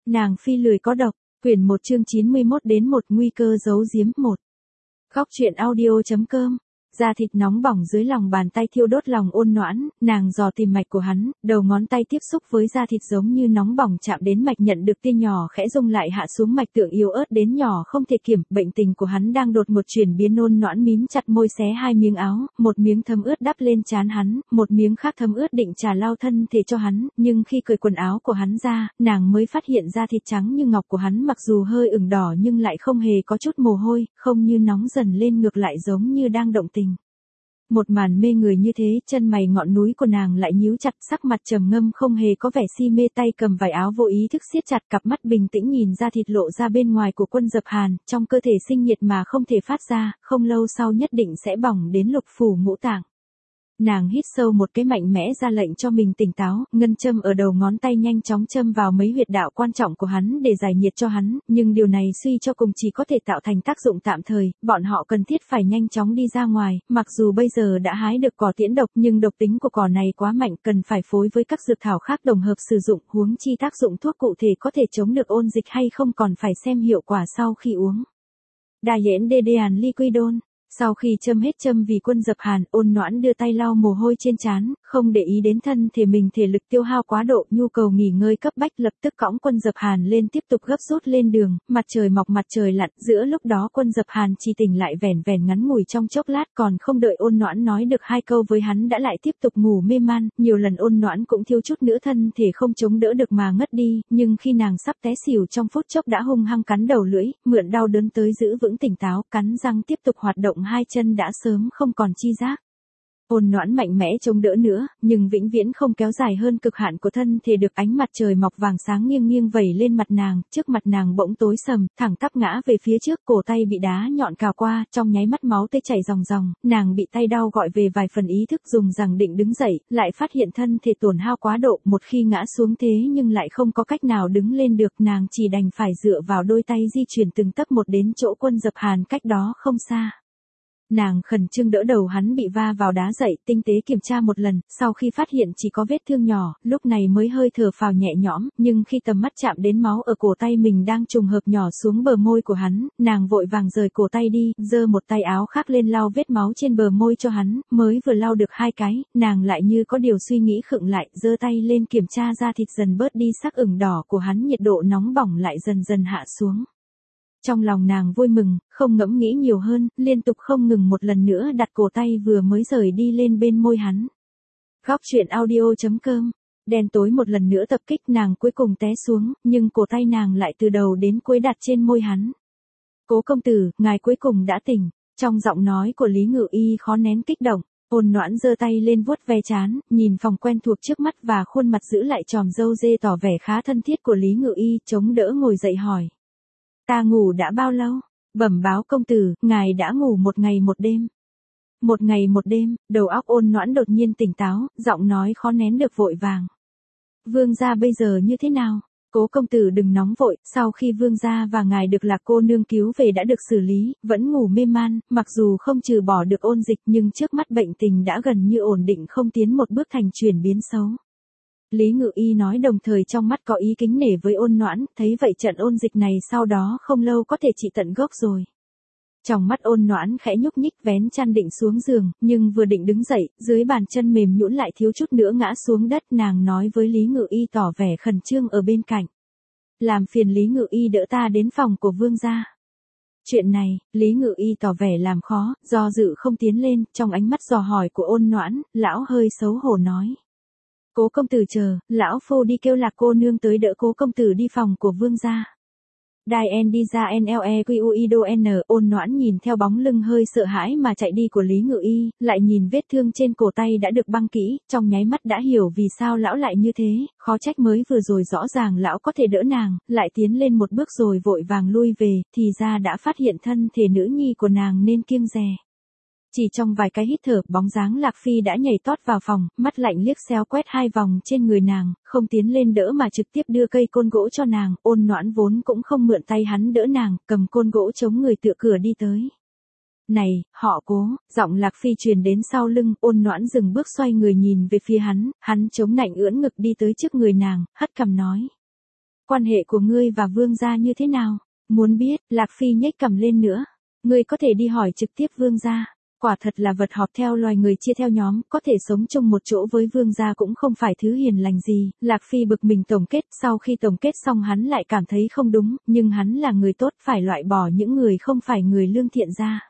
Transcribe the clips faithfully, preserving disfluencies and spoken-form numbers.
Nàng phi lười có độc, quyển một chương chín mươi mốt đến một nguy cơ giấu giếm một. Góc truyện audio.com. Da thịt nóng bỏng dưới lòng bàn tay thiêu đốt lòng Ôn Noãn, nàng dò tìm mạch của hắn, đầu ngón tay tiếp xúc với da thịt giống như nóng bỏng chạm đến mạch, nhận được tia nhỏ khẽ rung lại hạ xuống mạch tượng yếu ớt đến nhỏ không thể kiểm. Bệnh tình của hắn đang đột một chuyển biến. Ôn Noãn mím chặt môi xé hai miếng áo, một miếng thấm ướt đắp lên trán hắn, một miếng khác thấm ướt định trà lau thân thể cho hắn, nhưng khi cởi quần áo của hắn ra, nàng mới phát hiện da thịt trắng như ngọc của hắn mặc dù hơi ửng đỏ nhưng lại không hề có chút mồ hôi, không như nóng dần lên ngược lại giống như đang động tình. Một màn mê người như thế, chân mày ngọn núi của nàng lại nhíu chặt, sắc mặt trầm ngâm không hề có vẻ si mê, tay cầm vải áo vô ý thức siết chặt, cặp mắt bình tĩnh nhìn ra thịt lộ ra bên ngoài của Quân Dập Hàn, trong cơ thể sinh nhiệt mà không thể phát ra, không lâu sau nhất định sẽ bỏng đến lục phủ ngũ tạng. Nàng hít sâu một cái mạnh mẽ ra lệnh cho mình tỉnh táo, ngân châm ở đầu ngón tay nhanh chóng châm vào mấy huyệt đạo quan trọng của hắn để giải nhiệt cho hắn, nhưng điều này suy cho cùng chỉ có thể tạo thành tác dụng tạm thời, bọn họ cần thiết phải nhanh chóng đi ra ngoài, mặc dù bây giờ đã hái được cỏ tiễn độc nhưng độc tính của cỏ này quá mạnh, cần phải phối với các dược thảo khác đồng hợp sử dụng, huống chi tác dụng thuốc cụ thể có thể chống được ôn dịch hay không còn phải xem hiệu quả sau khi uống. Đa Yễn Đê Đê Hàn Liquidol. Sau khi châm hết châm vì Quân Dập Hàn, Ôn Noãn đưa tay lau mồ hôi trên trán, không để ý đến thân thể mình thể lực tiêu hao quá độ, nhu cầu nghỉ ngơi cấp bách, lập tức cõng Quân Dập Hàn lên tiếp tục gấp rút lên đường. Mặt trời mọc mặt trời lặn, giữa lúc đó Quân Dập Hàn chỉ tỉnh lại vẻn vẻn ngắn ngủi trong chốc lát, còn không đợi Ôn Noãn nói được hai câu với hắn đã lại tiếp tục ngủ mê man, nhiều lần Ôn Noãn cũng thiếu chút nữa thân thể không chống đỡ được mà ngất đi, nhưng khi nàng sắp té xỉu trong phút chốc đã hung hăng cắn đầu lưỡi, mượn đau đớn tới giữ vững tỉnh táo, cắn răng tiếp tục hoạt động hai chân đã sớm không còn chi giác. Ôn Noãn mạnh mẽ chống đỡ nữa, nhưng vĩnh viễn không kéo dài hơn cực hạn của thân thể được. Ánh mặt trời mọc vàng sáng nghiêng nghiêng vẩy lên mặt nàng, trước mặt nàng bỗng tối sầm, thẳng tắp ngã về phía trước, cổ tay bị đá nhọn cào qua, trong nháy mắt máu tươi chảy ròng ròng, nàng bị tay đau gọi về vài phần ý thức, dùng rằng định đứng dậy, lại phát hiện thân thể tổn hao quá độ, một khi ngã xuống thế nhưng lại không có cách nào đứng lên được, nàng chỉ đành phải dựa vào đôi tay di chuyển từng tấc một đến chỗ Quân Dập Hàn cách đó không xa. Nàng khẩn trương đỡ đầu hắn bị va vào đá dậy, tinh tế kiểm tra một lần, sau khi phát hiện chỉ có vết thương nhỏ, lúc này mới hơi thở phào nhẹ nhõm, nhưng khi tầm mắt chạm đến máu ở cổ tay mình đang trùng hợp nhỏ xuống bờ môi của hắn, nàng vội vàng rời cổ tay đi, giơ một tay áo khác lên lau vết máu trên bờ môi cho hắn, mới vừa lau được hai cái, nàng lại như có điều suy nghĩ khựng lại, giơ tay lên kiểm tra da thịt dần bớt đi sắc ửng đỏ của hắn, nhiệt độ nóng bỏng lại dần dần hạ xuống. Trong lòng nàng vui mừng, không ngẫm nghĩ nhiều hơn, liên tục không ngừng một lần nữa đặt cổ tay vừa mới rời đi lên bên môi hắn. Góc truyện audio.com. Đen tối một lần nữa tập kích, nàng cuối cùng té xuống, nhưng cổ tay nàng lại từ đầu đến cuối đặt trên môi hắn. Cố công tử, ngài cuối cùng đã tỉnh. Trong giọng nói của Lý Ngự Y khó nén kích động. Ôn Noãn giơ tay lên vuốt ve trán, nhìn phòng quen thuộc trước mắt và khuôn mặt giữ lại tròm râu dê tỏ vẻ khá thân thiết của Lý Ngự Y, chống đỡ ngồi dậy hỏi. Ta ngủ đã bao lâu? Bẩm báo công tử, ngài đã ngủ một ngày một đêm. Một ngày một đêm, đầu óc Ôn Noãn đột nhiên tỉnh táo, giọng nói khó nén được vội vàng. Vương gia bây giờ như thế nào? Cố công tử đừng nóng vội, sau khi vương gia và ngài được Lạc cô nương cứu về đã được xử lý, vẫn ngủ mê man, mặc dù không trừ bỏ được ôn dịch nhưng trước mắt bệnh tình đã gần như ổn định, không tiến một bước thành chuyển biến xấu. Lý Ngự Y nói, đồng thời trong mắt có ý kính nể với Ôn Noãn, thấy vậy trận ôn dịch này sau đó không lâu có thể trị tận gốc rồi. Trong mắt Ôn Noãn khẽ nhúc nhích, vén chăn định xuống giường, nhưng vừa định đứng dậy, dưới bàn chân mềm nhũn lại thiếu chút nữa ngã xuống đất, nàng nói với Lý Ngự Y tỏ vẻ khẩn trương ở bên cạnh. Làm phiền Lý Ngự Y đỡ ta đến phòng của vương gia. Chuyện này, Lý Ngự Y tỏ vẻ làm khó, do dự không tiến lên, trong ánh mắt dò hỏi của Ôn Noãn, lão hơi xấu hổ nói. Cố công tử chờ, lão phu đi kêu Lạc cô nương tới đỡ cố công tử đi phòng của vương gia. Đài en đi ra en lờ e quy u i đô n. Ôn Noãn nhìn theo bóng lưng hơi sợ hãi mà chạy đi của Lý Ngự Y, lại nhìn vết thương trên cổ tay đã được băng kỹ, trong nháy mắt đã hiểu vì sao lão lại như thế, khó trách mới vừa rồi rõ ràng lão có thể đỡ nàng, lại tiến lên một bước rồi vội vàng lui về, thì ra đã phát hiện thân thể nữ nhi của nàng nên kiêng dè. Chỉ trong vài cái hít thở, bóng dáng Lạc Phi đã nhảy tót vào phòng, mắt lạnh liếc xéo quét hai vòng trên người nàng, không tiến lên đỡ mà trực tiếp đưa cây côn gỗ cho nàng. Ôn Noãn vốn cũng không mượn tay hắn đỡ nàng, cầm côn gỗ chống người tựa cửa đi tới. Này, họ Cố, giọng Lạc Phi truyền đến sau lưng, Ôn Noãn dừng bước xoay người nhìn về phía hắn, hắn chống nạnh ưỡn ngực đi tới trước người nàng, hất cằm nói. quan hệ của ngươi và vương gia như thế nào? Muốn biết, Lạc Phi nhếch cằm lên nữa. Ngươi có thể đi hỏi trực tiếp vương gia. Quả thật là vật họp theo loài người chia theo nhóm, có thể sống chung một chỗ với vương gia cũng không phải thứ hiền lành gì. Lạc Phi bực mình tổng kết, sau khi tổng kết xong hắn lại cảm thấy không đúng, nhưng hắn là người tốt, phải loại bỏ những người không phải người lương thiện ra.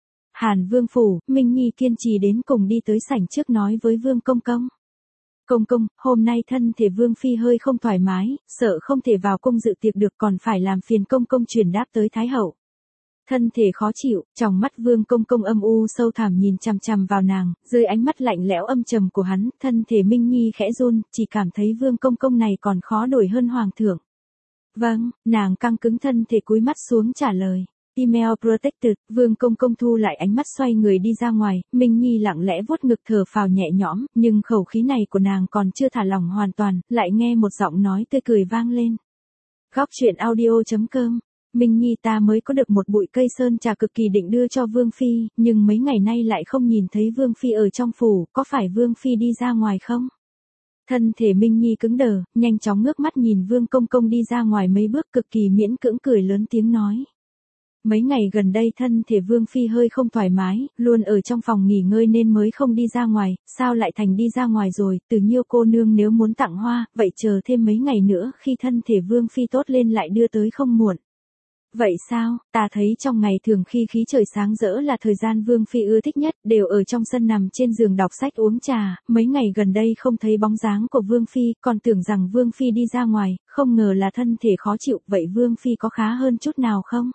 Hàn Vương phủ, Minh Nhi kiên trì đến cùng đi tới sảnh trước nói với Vương Công Công. Công công, hôm nay thân thể Vương Phi hơi không thoải mái, sợ không thể vào cung dự tiệc được, còn phải làm phiền công công truyền đáp tới Thái hậu. Thân thể khó chịu, trong mắt Vương Công Công âm u sâu thẳm nhìn chằm chằm vào nàng, dưới ánh mắt lạnh lẽo âm trầm của hắn, thân thể Minh Nhi khẽ run, chỉ cảm thấy Vương Công Công này còn khó đổi hơn hoàng thượng. Vâng, nàng căng cứng thân thể cúi mắt xuống trả lời. Email protected, Vương Công Công thu lại ánh mắt xoay người đi ra ngoài, Minh Nhi lặng lẽ vuốt ngực thở phào nhẹ nhõm, nhưng khẩu khí này của nàng còn chưa thả lỏng hoàn toàn, lại nghe một giọng nói tươi cười vang lên. Góc truyện audio chấm com. Minh Nhi, ta mới có được một bụi cây sơn trà cực kỳ định đưa cho Vương Phi, nhưng mấy ngày nay lại không nhìn thấy Vương Phi ở trong phủ, có phải Vương Phi đi ra ngoài không? Thân thể Minh Nhi cứng đờ, nhanh chóng ngước mắt nhìn Vương Công Công đi ra ngoài mấy bước, cực kỳ miễn cưỡng cười lớn tiếng nói. Mấy ngày gần đây thân thể Vương Phi hơi không thoải mái, luôn ở trong phòng nghỉ ngơi nên mới không đi ra ngoài, sao lại thành đi ra ngoài rồi? Từ Nhiêu cô nương nếu muốn tặng hoa, vậy chờ thêm mấy ngày nữa khi thân thể Vương Phi tốt lên lại đưa tới không muộn. Vậy sao, ta thấy trong ngày thường khi khí trời sáng rỡ là thời gian Vương Phi ưa thích nhất, đều ở trong sân nằm trên giường đọc sách uống trà, mấy ngày gần đây không thấy bóng dáng của Vương Phi, còn tưởng rằng Vương Phi đi ra ngoài, không ngờ là thân thể khó chịu, vậy Vương Phi có khá hơn chút nào không?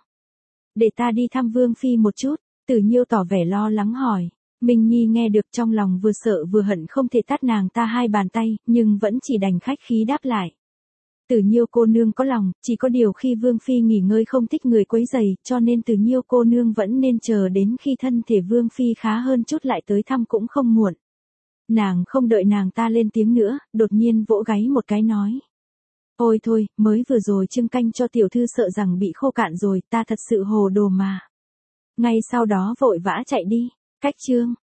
Để ta đi thăm Vương Phi một chút, Tử Nhiêu tỏ vẻ lo lắng hỏi. Minh Nhi nghe được trong lòng vừa sợ vừa hận không thể tát nàng ta hai bàn tay, nhưng vẫn chỉ đành khách khí đáp lại. Tử Nhiêu cô nương có lòng, chỉ có điều khi Vương Phi nghỉ ngơi không thích người quấy rầy, cho nên Tử Nhiêu cô nương vẫn nên chờ đến khi thân thể Vương Phi khá hơn chút lại tới thăm cũng không muộn. Nàng không đợi nàng ta lên tiếng nữa, đột nhiên vỗ gáy một cái nói. Ôi thôi, mới vừa rồi trưng canh cho tiểu thư sợ rằng bị khô cạn rồi, ta thật sự hồ đồ mà. Ngay sau đó vội vã chạy đi. Cách chương.